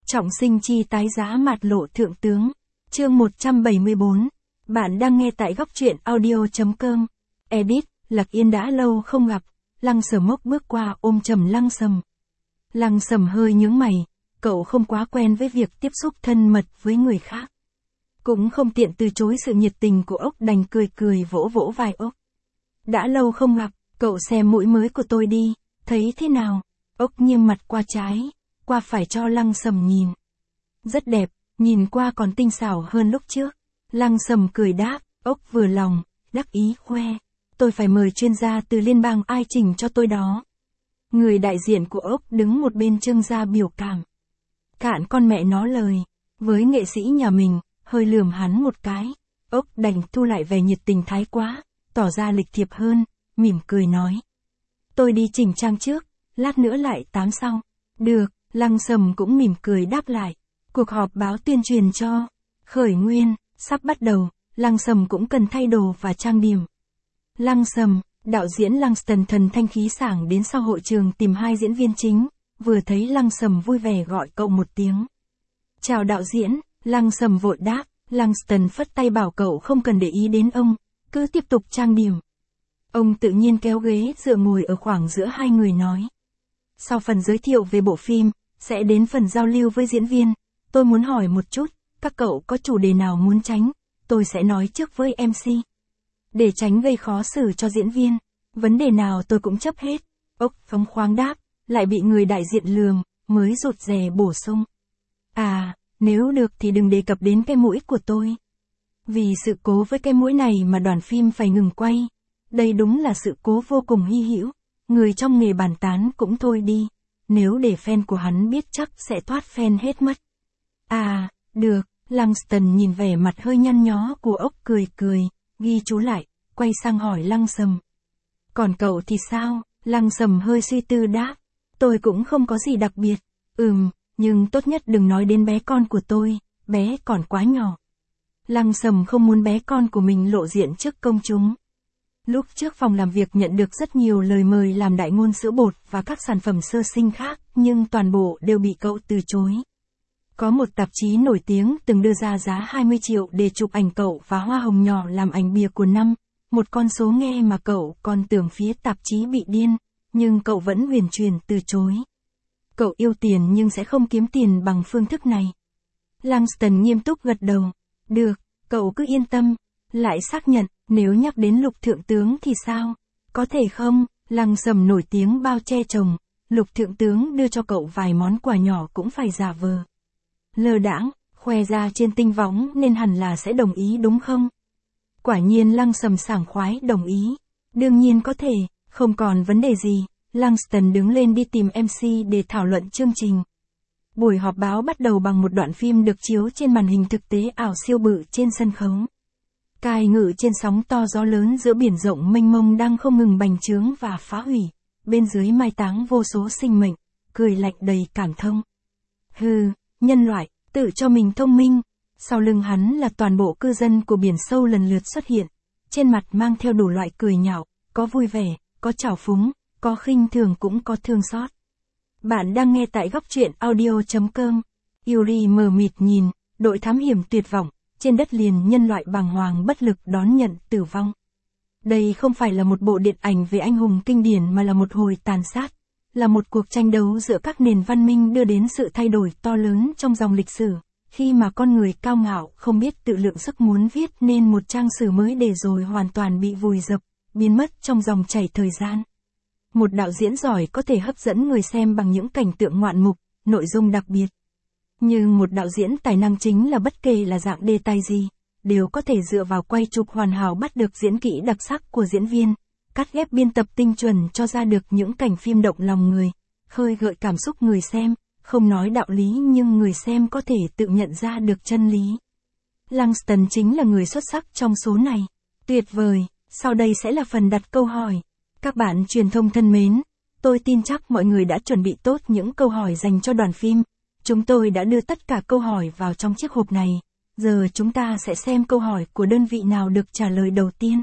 Trọng sinh chi tái giá mạt lộ thượng tướng. Chương 174. Bạn đang nghe tại góc truyện audio.com. Edit, Lạc Yên đã lâu không gặp. Lăng Sầm Mốc bước qua ôm chầm Lăng Sầm. Lăng Sầm hơi nhướng mày, cậu không quá quen với việc tiếp xúc thân mật với người khác. Cũng không tiện từ chối sự nhiệt tình của ốc, đành cười cười vỗ vỗ vai ốc. Đã lâu không gặp, cậu xem mũi mới của tôi đi, thấy thế nào? Ốc nghiêng mặt qua trái, qua phải cho Lăng Sầm nhìn. Rất đẹp, nhìn qua còn tinh xảo hơn lúc trước. Lăng Sầm cười đáp, ốc vừa lòng, đắc ý khoe. Tôi phải mời chuyên gia từ liên bang ai chỉnh cho tôi đó. Người đại diện của ốc đứng một bên trưng ra biểu cảm. Cạn con mẹ nó lời, với nghệ sĩ nhà mình, hơi lườm hắn một cái. Ốc đành thu lại vẻ nhiệt tình thái quá, tỏ ra lịch thiệp hơn, mỉm cười nói. Tôi đi chỉnh trang trước, lát nữa lại tám sau. Được, Lăng Sầm cũng mỉm cười đáp lại. Cuộc họp báo tuyên truyền cho Khởi Nguyên sắp bắt đầu, Lăng Sầm cũng cần thay đồ và trang điểm. Lăng Sầm, đạo diễn Langston thần thanh khí sảng đến sau hội trường tìm hai diễn viên chính, vừa thấy Lăng Sầm vui vẻ gọi cậu một tiếng. Chào đạo diễn, Lăng Sầm vội đáp, Langston phất tay bảo cậu không cần để ý đến ông, cứ tiếp tục trang điểm. Ông tự nhiên kéo ghế dựa ngồi ở khoảng giữa hai người nói. Sau phần giới thiệu về bộ phim, sẽ đến phần giao lưu với diễn viên. Tôi muốn hỏi một chút, các cậu có chủ đề nào muốn tránh, tôi sẽ nói trước với MC. Để tránh gây khó xử cho diễn viên, vấn đề nào tôi cũng chấp hết. Ốc phóng khoáng đáp, lại bị người đại diện lườm, mới rụt rè bổ sung. À, nếu được thì đừng đề cập đến cái mũi của tôi. Vì sự cố với cái mũi này mà đoàn phim phải ngừng quay. Đây đúng là sự cố vô cùng hy hữu. Người trong nghề bàn tán cũng thôi đi. Nếu để fan của hắn biết chắc sẽ thoát fan hết mất. À, được, Langston nhìn vẻ mặt hơi nhăn nhó của ốc cười cười, ghi chú lại, quay sang hỏi Lăng Sầm. Còn cậu thì sao? Lăng Sầm hơi suy tư đáp. Tôi cũng không có gì đặc biệt. Nhưng tốt nhất đừng nói đến bé con của tôi, bé còn quá nhỏ. Lăng Sầm không muốn bé con của mình lộ diện trước công chúng. Lúc trước phòng làm việc nhận được rất nhiều lời mời làm đại ngôn sữa bột và các sản phẩm sơ sinh khác, nhưng toàn bộ đều bị cậu từ chối. Có một tạp chí nổi tiếng từng đưa ra giá 20 triệu để chụp ảnh cậu và hoa hồng nhỏ làm ảnh bìa của năm, một con số nghe mà cậu còn tưởng phía tạp chí bị điên, nhưng cậu vẫn huyền truyền từ chối. Cậu yêu tiền nhưng sẽ không kiếm tiền bằng phương thức này. Langston nghiêm túc gật đầu. Được, cậu cứ yên tâm. Lại xác nhận, nếu nhắc đến Lục Thượng Tướng thì sao? Có thể không? Lăng Sầm nổi tiếng bao che chồng, Lục Thượng Tướng đưa cho cậu vài món quà nhỏ cũng phải giả vờ. Lơ đãng, khoe ra trên tinh võng nên hẳn là sẽ đồng ý đúng không? Quả nhiên Lăng Sầm sảng khoái đồng ý. Đương nhiên có thể, không còn vấn đề gì. Langston đứng lên đi tìm MC để thảo luận chương trình. Buổi họp báo bắt đầu bằng một đoạn phim được chiếu trên màn hình thực tế ảo siêu bự trên sân khấu. Cai ngự trên sóng to gió lớn giữa biển rộng mênh mông đang không ngừng bành trướng và phá hủy, bên dưới mai táng vô số sinh mệnh, cười lạnh đầy cảm thông. Hừ, nhân loại, tự cho mình thông minh. Sau lưng hắn là toàn bộ cư dân của biển sâu lần lượt xuất hiện, trên mặt mang theo đủ loại cười nhạo, có vui vẻ, có trào phúng, có khinh thường cũng có thương xót. Bạn đang nghe tại góc truyện audio.com. Yuri mờ mịt nhìn, đội thám hiểm tuyệt vọng, trên đất liền nhân loại bàng hoàng bất lực đón nhận tử vong. Đây không phải là một bộ điện ảnh về anh hùng kinh điển mà là một hồi tàn sát, là một cuộc tranh đấu giữa các nền văn minh đưa đến sự thay đổi to lớn trong dòng lịch sử, khi mà con người cao ngạo không biết tự lượng sức muốn viết nên một trang sử mới để rồi hoàn toàn bị vùi dập, biến mất trong dòng chảy thời gian. Một đạo diễn giỏi có thể hấp dẫn người xem bằng những cảnh tượng ngoạn mục, nội dung đặc biệt. Nhưng một đạo diễn tài năng chính là bất kể là dạng đề tài gì, đều có thể dựa vào quay chụp hoàn hảo bắt được diễn kỹ đặc sắc của diễn viên, cắt ghép biên tập tinh chuẩn cho ra được những cảnh phim động lòng người, khơi gợi cảm xúc người xem, không nói đạo lý nhưng người xem có thể tự nhận ra được chân lý. Langston chính là người xuất sắc trong số này. Tuyệt vời, sau đây sẽ là phần đặt câu hỏi. Các bạn truyền thông thân mến, tôi tin chắc mọi người đã chuẩn bị tốt những câu hỏi dành cho đoàn phim. Chúng tôi đã đưa tất cả câu hỏi vào trong chiếc hộp này. Giờ chúng ta sẽ xem câu hỏi của đơn vị nào được trả lời đầu tiên.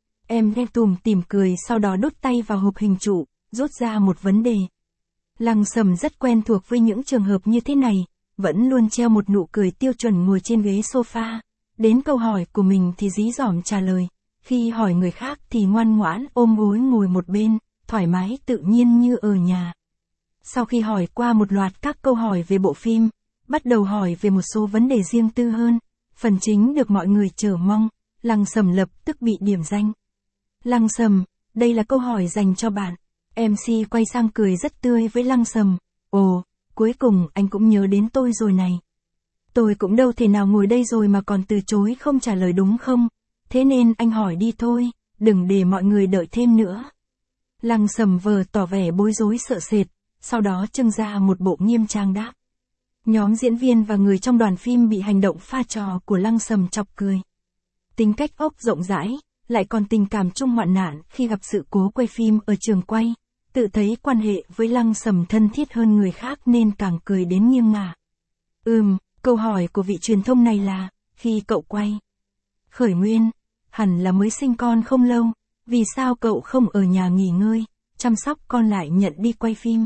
Em nghe tùm tìm cười sau đó đút tay vào hộp hình trụ, rút ra một vấn đề. Lăng Sầm rất quen thuộc với những trường hợp như thế này, vẫn luôn treo một nụ cười tiêu chuẩn ngồi trên ghế sofa. Đến câu hỏi của mình thì dí dỏm trả lời, khi hỏi người khác thì ngoan ngoãn ôm gối ngồi một bên, thoải mái tự nhiên như ở nhà. Sau khi hỏi qua một loạt các câu hỏi về bộ phim, bắt đầu hỏi về một số vấn đề riêng tư hơn, phần chính được mọi người chờ mong, Lăng Sầm lập tức bị điểm danh. Lăng Sầm, đây là câu hỏi dành cho bạn. MC quay sang cười rất tươi với Lăng Sầm. Ồ, cuối cùng anh cũng nhớ đến tôi rồi này. Tôi cũng đâu thể nào ngồi đây rồi mà còn từ chối không trả lời đúng không? Thế nên anh hỏi đi thôi, đừng để mọi người đợi thêm nữa. Lăng Sầm vờ tỏ vẻ bối rối sợ sệt, sau đó trưng ra một bộ nghiêm trang đáp. Nhóm diễn viên và người trong đoàn phim bị hành động pha trò của Lăng Sầm chọc cười. Tính cách ốc rộng rãi, lại còn tình cảm chung hoạn nạn khi gặp sự cố quay phim ở trường quay, tự thấy quan hệ với Lăng Sầm thân thiết hơn người khác nên càng cười đến nghiêng ngả. Câu hỏi của vị truyền thông này là, khi cậu quay khởi nguyên, hẳn là mới sinh con không lâu, vì sao cậu không ở nhà nghỉ ngơi, chăm sóc con lại nhận đi quay phim?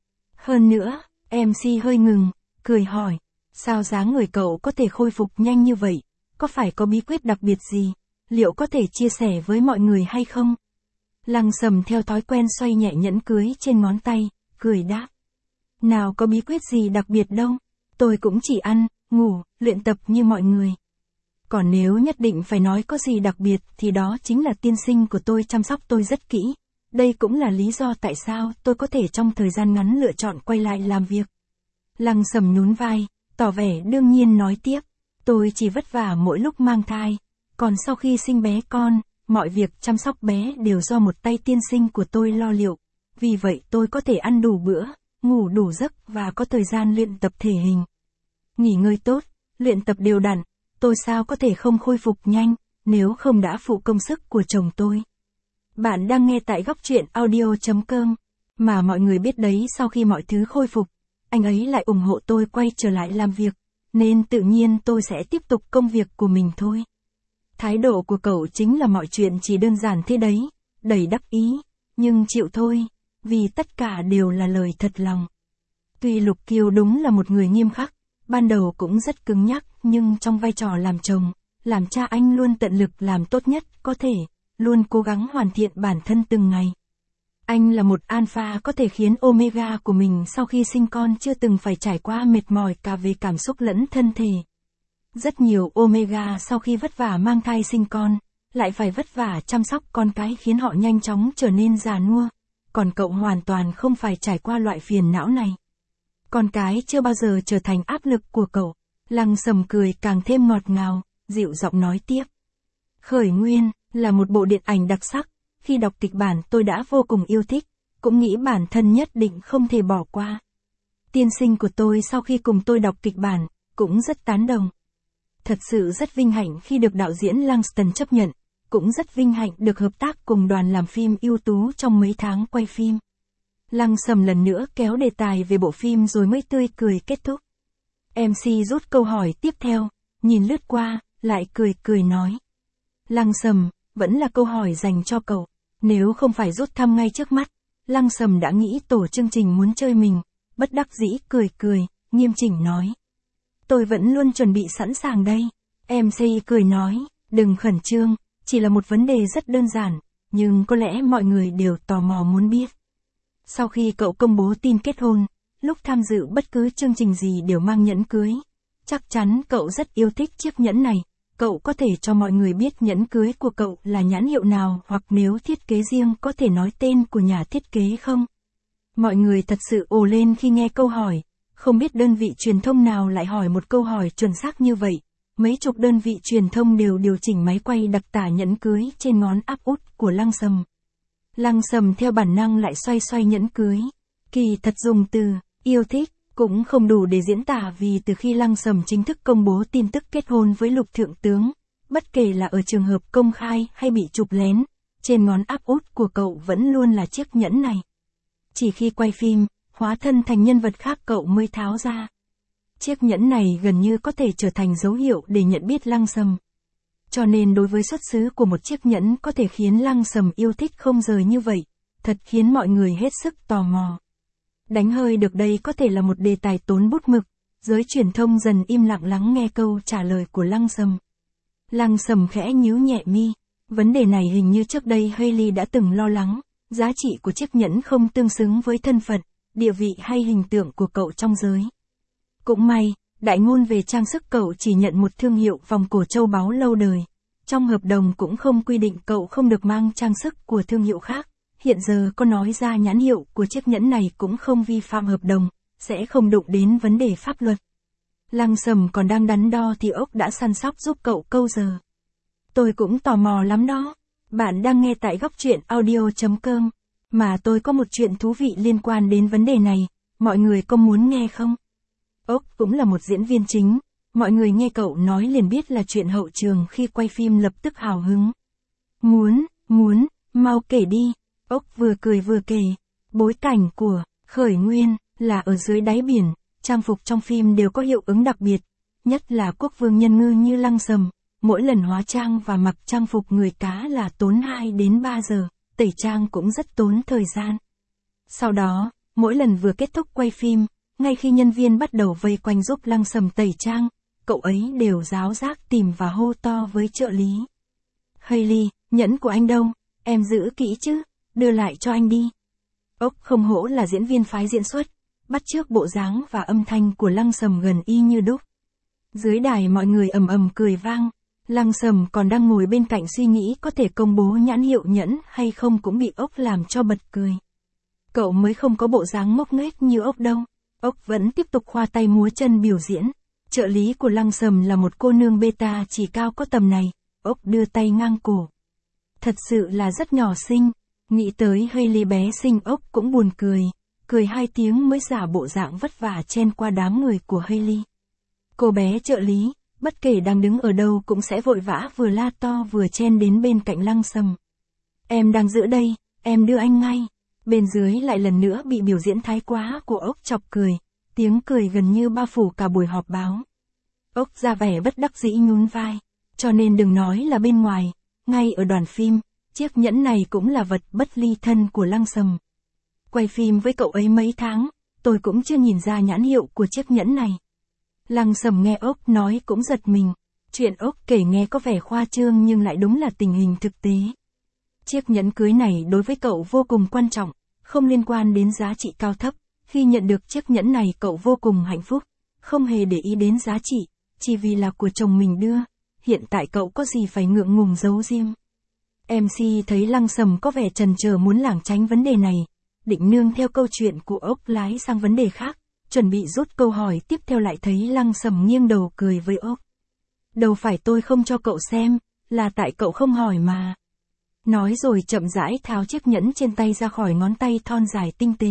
Hơn nữa, MC hơi ngừng, cười hỏi, sao dáng người cậu có thể khôi phục nhanh như vậy, có phải có bí quyết đặc biệt gì, liệu có thể chia sẻ với mọi người hay không? Lăng Sầm theo thói quen xoay nhẹ nhẫn cưới trên ngón tay, cười đáp. Nào có bí quyết gì đặc biệt đâu, tôi cũng chỉ ăn, ngủ, luyện tập như mọi người. Còn nếu nhất định phải nói có gì đặc biệt thì đó chính là tiên sinh của tôi chăm sóc tôi rất kỹ. Đây cũng là lý do tại sao tôi có thể trong thời gian ngắn lựa chọn quay lại làm việc. Lăng Sầm nhún vai, tỏ vẻ đương nhiên nói tiếp. Tôi chỉ vất vả mỗi lúc mang thai, còn sau khi sinh bé con, mọi việc chăm sóc bé đều do một tay tiên sinh của tôi lo liệu. Vì vậy tôi có thể ăn đủ bữa, ngủ đủ giấc và có thời gian luyện tập thể hình. Nghỉ ngơi tốt, luyện tập đều đặn, tôi sao có thể không khôi phục nhanh, nếu không đã phụ công sức của chồng tôi. Bạn đang nghe tại góc truyện audio.com, mà mọi người biết đấy, sau khi mọi thứ khôi phục, anh ấy lại ủng hộ tôi quay trở lại làm việc, nên tự nhiên tôi sẽ tiếp tục công việc của mình thôi. Thái độ của cậu chính là mọi chuyện chỉ đơn giản thế đấy, đầy đắc ý, nhưng chịu thôi, vì tất cả đều là lời thật lòng. Tuy Lục Kiều đúng là một người nghiêm khắc, ban đầu cũng rất cứng nhắc, nhưng trong vai trò làm chồng, làm cha anh luôn tận lực làm tốt nhất có thể, luôn cố gắng hoàn thiện bản thân từng ngày. Anh là một alpha có thể khiến omega của mình sau khi sinh con chưa từng phải trải qua mệt mỏi cả về cảm xúc lẫn thân thể. Rất nhiều omega sau khi vất vả mang thai sinh con, lại phải vất vả chăm sóc con cái khiến họ nhanh chóng trở nên già nua, còn cậu hoàn toàn không phải trải qua loại phiền não này. Con cái chưa bao giờ trở thành áp lực của cậu. Lăng Sầm cười càng thêm ngọt ngào, dịu giọng nói tiếp. Khởi nguyên là một bộ điện ảnh đặc sắc, khi đọc kịch bản tôi đã vô cùng yêu thích, cũng nghĩ bản thân nhất định không thể bỏ qua. Tiên sinh của tôi sau khi cùng tôi đọc kịch bản, cũng rất tán đồng. Thật sự rất vinh hạnh khi được đạo diễn Langston chấp nhận, cũng rất vinh hạnh được hợp tác cùng đoàn làm phim ưu tú trong mấy tháng quay phim. Lăng Sầm lần nữa kéo đề tài về bộ phim rồi mới tươi cười kết thúc. MC rút câu hỏi tiếp theo, nhìn lướt qua, lại cười nói. Lăng Sầm, vẫn là câu hỏi dành cho cậu. Nếu không phải rút thăm ngay trước mắt, Lăng Sầm đã nghĩ tổ chương trình muốn chơi mình, bất đắc dĩ cười, nghiêm chỉnh nói. Tôi vẫn luôn chuẩn bị sẵn sàng đây. MC cười nói, đừng khẩn trương, chỉ là một vấn đề rất đơn giản, nhưng có lẽ mọi người đều tò mò muốn biết. Sau khi cậu công bố tin kết hôn, lúc tham dự bất cứ chương trình gì đều mang nhẫn cưới. Chắc chắn cậu rất yêu thích chiếc nhẫn này. Cậu có thể cho mọi người biết nhẫn cưới của cậu là nhãn hiệu nào, hoặc nếu thiết kế riêng có thể nói tên của nhà thiết kế không? Mọi người thật sự ồ lên khi nghe câu hỏi, không biết đơn vị truyền thông nào lại hỏi một câu hỏi chuẩn xác như vậy. Mấy chục đơn vị truyền thông đều điều chỉnh máy quay đặc tả nhẫn cưới trên ngón áp út của Lăng Sầm. Lăng Sầm theo bản năng lại xoay nhẫn cưới. Kỳ thật dùng từ yêu thích cũng không đủ để diễn tả, vì từ khi Lăng Sầm chính thức công bố tin tức kết hôn với Lục Thượng Tướng, bất kể là ở trường hợp công khai hay bị chụp lén, trên ngón áp út của cậu vẫn luôn là chiếc nhẫn này. Chỉ khi quay phim, hóa thân thành nhân vật khác cậu mới tháo ra. Chiếc nhẫn này gần như có thể trở thành dấu hiệu để nhận biết Lăng Sầm. Cho nên đối với xuất xứ của một chiếc nhẫn có thể khiến Lăng Sầm yêu thích không rời như vậy, thật khiến mọi người hết sức tò mò. Đánh hơi được đây có thể là một đề tài tốn bút mực, giới truyền thông dần im lặng lắng nghe câu trả lời của Lăng Sầm. Lăng Sầm khẽ nhíu nhẹ mi, vấn đề này hình như trước đây Hailey đã từng lo lắng, giá trị của chiếc nhẫn không tương xứng với thân phận, địa vị hay hình tượng của cậu trong giới. Cũng may, đại ngôn về trang sức cậu chỉ nhận một thương hiệu vòng cổ châu báu lâu đời. Trong hợp đồng cũng không quy định cậu không được mang trang sức của thương hiệu khác. Hiện giờ có nói ra nhãn hiệu của chiếc nhẫn này cũng không vi phạm hợp đồng, sẽ không đụng đến vấn đề pháp luật. Lăng Sầm còn đang đắn đo thì ốc đã săn sóc giúp cậu câu giờ. Tôi cũng tò mò lắm đó. Bạn đang nghe tại góc truyện audio.com. Mà tôi có một chuyện thú vị liên quan đến vấn đề này, mọi người có muốn nghe không? Ốc cũng là một diễn viên chính, mọi người nghe cậu nói liền biết là chuyện hậu trường khi quay phim lập tức hào hứng. Muốn, mau kể đi. Ốc vừa cười vừa kể, bối cảnh của khởi nguyên là ở dưới đáy biển, trang phục trong phim đều có hiệu ứng đặc biệt, nhất là quốc vương nhân ngư như Lăng Sầm, mỗi lần hóa trang và mặc trang phục người cá là tốn 2 đến 3 giờ, tẩy trang cũng rất tốn thời gian. Sau đó, mỗi lần vừa kết thúc quay phim, ngay khi nhân viên bắt đầu vây quanh giúp Lăng Sầm tẩy trang, cậu ấy đều ráo rác tìm và hô to với trợ lý. Hailey, nhẫn của anh đâu, em giữ kỹ chứ, đưa lại cho anh đi. Ốc không hổ là diễn viên phái diễn xuất, bắt chước bộ dáng và âm thanh của Lăng Sầm gần y như đúc. Dưới đài mọi người ầm ầm cười vang, Lăng Sầm còn đang ngồi bên cạnh suy nghĩ có thể công bố nhãn hiệu nhẫn hay không cũng bị Ốc làm cho bật cười. Cậu mới không có bộ dáng ngốc nghếch như Ốc đâu. Ốc vẫn tiếp tục khoa tay múa chân biểu diễn. Trợ lý của Lăng Sầm là một cô nương beta chỉ cao có tầm này. Ốc đưa tay ngang cổ. Thật sự là rất nhỏ xinh. Nghĩ tới Hailey bé xinh, Ốc cũng buồn cười. Cười 2 tiếng mới giả bộ dạng vất vả chen qua đám người của Hailey. Cô bé trợ lý, bất kể đang đứng ở đâu cũng sẽ vội vã vừa la to vừa chen đến bên cạnh Lăng Sầm. Em đang giữ đây, em đưa anh ngay. Bên dưới lại lần nữa bị biểu diễn thái quá của Ốc chọc cười, tiếng cười gần như bao phủ cả buổi họp báo. Ốc ra vẻ bất đắc dĩ nhún vai, cho nên đừng nói là bên ngoài, ngay ở đoàn phim, chiếc nhẫn này cũng là vật bất ly thân của Lăng Sầm. Quay phim với cậu ấy mấy tháng, tôi cũng chưa nhìn ra nhãn hiệu của chiếc nhẫn này. Lăng Sầm nghe Ốc nói cũng giật mình, chuyện Ốc kể nghe có vẻ khoa trương nhưng lại đúng là tình hình thực tế. Chiếc nhẫn cưới này đối với cậu vô cùng quan trọng, không liên quan đến giá trị cao thấp. Khi nhận được chiếc nhẫn này cậu vô cùng hạnh phúc, không hề để ý đến giá trị, chỉ vì là của chồng mình đưa. Hiện tại cậu có gì phải ngượng ngùng giấu riêng. MC thấy Lăng Sầm có vẻ chần chờ muốn lảng tránh vấn đề này, định nương theo câu chuyện của Ốc lái sang vấn đề khác, chuẩn bị rút câu hỏi tiếp theo lại thấy Lăng Sầm nghiêng đầu cười với Ốc. Đâu phải tôi không cho cậu xem, là tại cậu không hỏi mà. Nói rồi chậm rãi tháo chiếc nhẫn trên tay ra khỏi ngón tay thon dài tinh tế.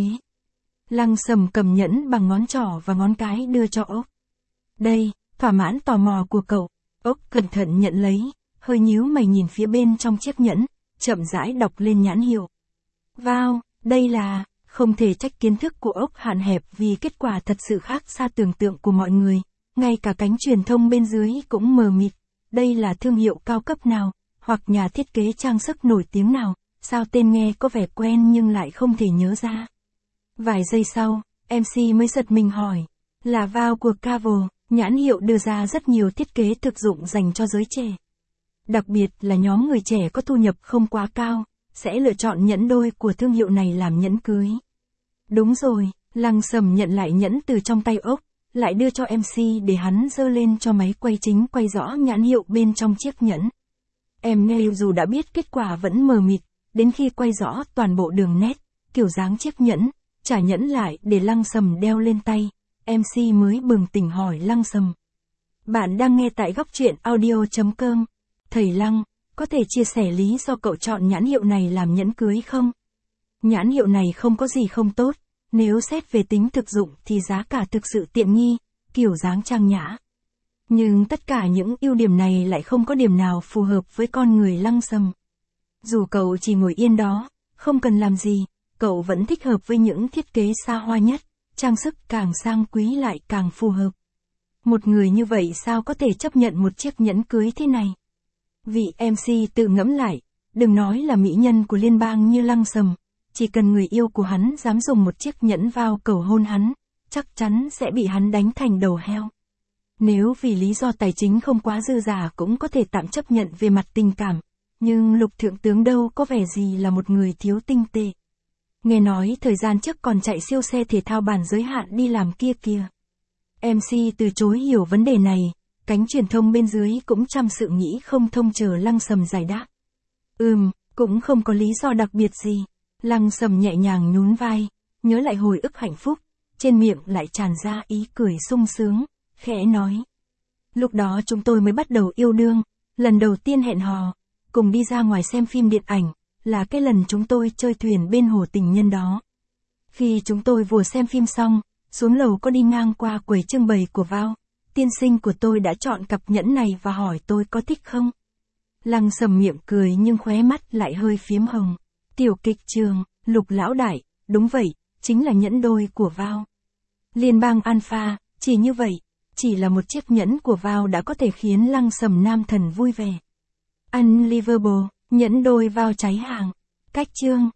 Lăng Sầm cầm nhẫn bằng ngón trỏ và ngón cái đưa cho Ốc. Đây, thỏa mãn tò mò của cậu. Ốc cẩn thận nhận lấy, hơi nhíu mày nhìn phía bên trong chiếc nhẫn, chậm rãi đọc lên nhãn hiệu. Wow, đây là, không thể trách kiến thức của Ốc hạn hẹp vì kết quả thật sự khác xa tưởng tượng của mọi người. Ngay cả cánh truyền thông bên dưới cũng mờ mịt. Đây là thương hiệu cao cấp nào, hoặc nhà thiết kế trang sức nổi tiếng nào, sao tên nghe có vẻ quen nhưng lại không thể nhớ ra. Vài giây sau, MC mới giật mình hỏi, là Vow của Cavel, nhãn hiệu đưa ra rất nhiều thiết kế thực dụng dành cho giới trẻ. Đặc biệt là nhóm người trẻ có thu nhập không quá cao, sẽ lựa chọn nhẫn đôi của thương hiệu này làm nhẫn cưới. Đúng rồi, Lăng Sầm nhận lại nhẫn từ trong tay Ốc, lại đưa cho MC để hắn giơ lên cho máy quay chính quay rõ nhãn hiệu bên trong chiếc nhẫn. Em nghe dù đã biết kết quả vẫn mờ mịt, đến khi quay rõ toàn bộ đường nét, kiểu dáng chiếc nhẫn, trả nhẫn lại để Lăng Sầm đeo lên tay, MC mới bừng tỉnh hỏi Lăng Sầm. Bạn đang nghe tại góc truyện audio.com. Thầy Lăng, có thể chia sẻ lý do cậu chọn nhãn hiệu này làm nhẫn cưới không? Nhãn hiệu này không có gì không tốt, nếu xét về tính thực dụng thì giá cả thực sự tiện nghi, kiểu dáng trang nhã. Nhưng tất cả những ưu điểm này lại không có điểm nào phù hợp với con người Lăng Sầm. Dù cậu chỉ ngồi yên đó, không cần làm gì, cậu vẫn thích hợp với những thiết kế xa hoa nhất, trang sức càng sang quý lại càng phù hợp. Một người như vậy sao có thể chấp nhận một chiếc nhẫn cưới thế này? Vị MC tự ngẫm lại, đừng nói là mỹ nhân của liên bang như Lăng Sầm, chỉ cần người yêu của hắn dám dùng một chiếc nhẫn Vow cầu hôn hắn, chắc chắn sẽ bị hắn đánh thành đầu heo. Nếu vì lý do tài chính không quá dư giả cũng có thể tạm chấp nhận về mặt tình cảm, nhưng Lục thượng tướng đâu có vẻ gì là một người thiếu tinh tế. Nghe nói thời gian trước còn chạy siêu xe thể thao bản giới hạn đi làm kia kìa. MC từ chối hiểu vấn đề này, cánh truyền thông bên dưới cũng chăm sự nghĩ không thông chờ Lăng Sầm giải đáp. Cũng không có lý do đặc biệt gì. Lăng Sầm nhẹ nhàng nhún vai, nhớ lại hồi ức hạnh phúc, trên miệng lại tràn ra ý cười sung sướng, khẽ nói. Lúc đó chúng tôi mới bắt đầu yêu đương, lần đầu tiên hẹn hò, cùng đi ra ngoài xem phim điện ảnh, là cái lần chúng tôi chơi thuyền bên hồ tình nhân đó. Khi chúng tôi vừa xem phim xong, xuống lầu có đi ngang qua quầy trưng bày của Vào, tiên sinh của tôi đã chọn cặp nhẫn này và hỏi tôi có thích không. Lăng Sầm miệng cười nhưng khóe mắt lại hơi phiếm hồng. Tiểu kịch trường, Lục lão đại, đúng vậy, chính là nhẫn đôi của Vào. Liên bang Alpha, chỉ như vậy, chỉ là một chiếc nhẫn của Vào đã có thể khiến Lăng Sầm nam thần vui vẻ. Unbelievable, nhẫn đôi Vào cháy hàng. Cách chương